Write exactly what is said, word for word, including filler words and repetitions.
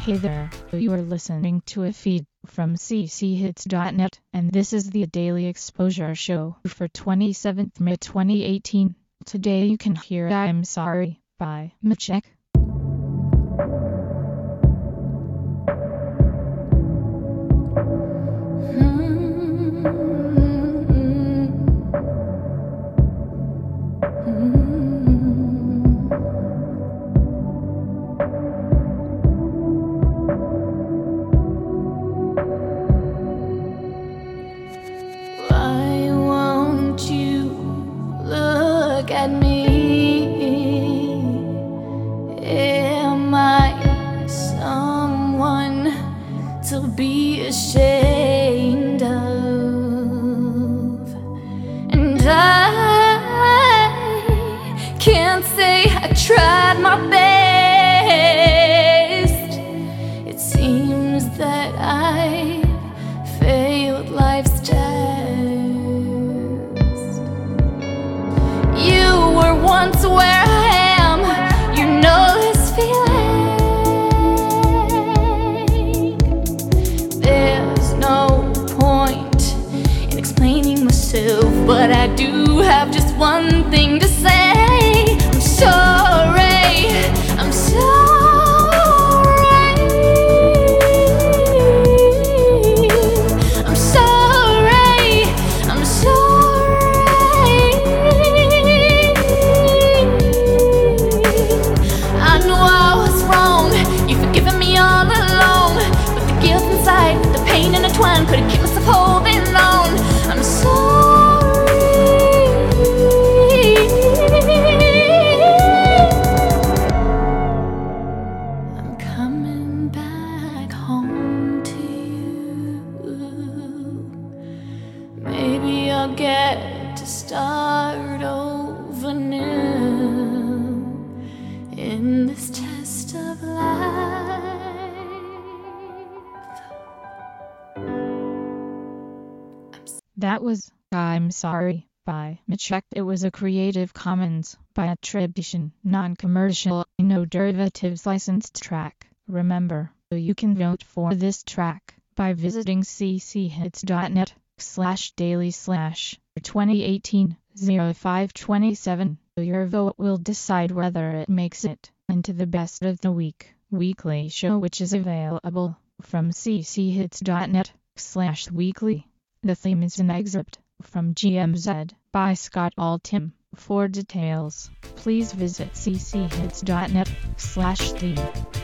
Hey there, you are listening to a feed from c c hits dot net, and this is the Daily Exposure Show for twenty-seventh May twenty eighteen. Today you can hear I'm Sorry by Machek. At me, am I someone to be ashamed of? And I can't say I tried my best. It seems that I failed life's test. Once where I am, you know this feeling. There's no point in explaining myself, but I do have just one thing to say. I'm sorry, I'm sorry. I'm sorry, I'm sorry. The pain intertwined, couldn't keep myself holding on. I'm sorry. I'm coming back home to you. Maybe I'll get to start over new in this test of life. That was I'm Sorry by Machek. It was a Creative Commons by attribution, non-commercial, no derivatives licensed track. Remember, you can vote for this track by visiting c c hits dot net slash daily slash twenty eighteen oh five twenty-seven. Your vote will decide whether it makes it into the best of the week weekly show, which is available from c c hits dot net slash weekly. The theme is an excerpt from G M Z by Scott Altham. For details, please visit c c hits dot net slash theme.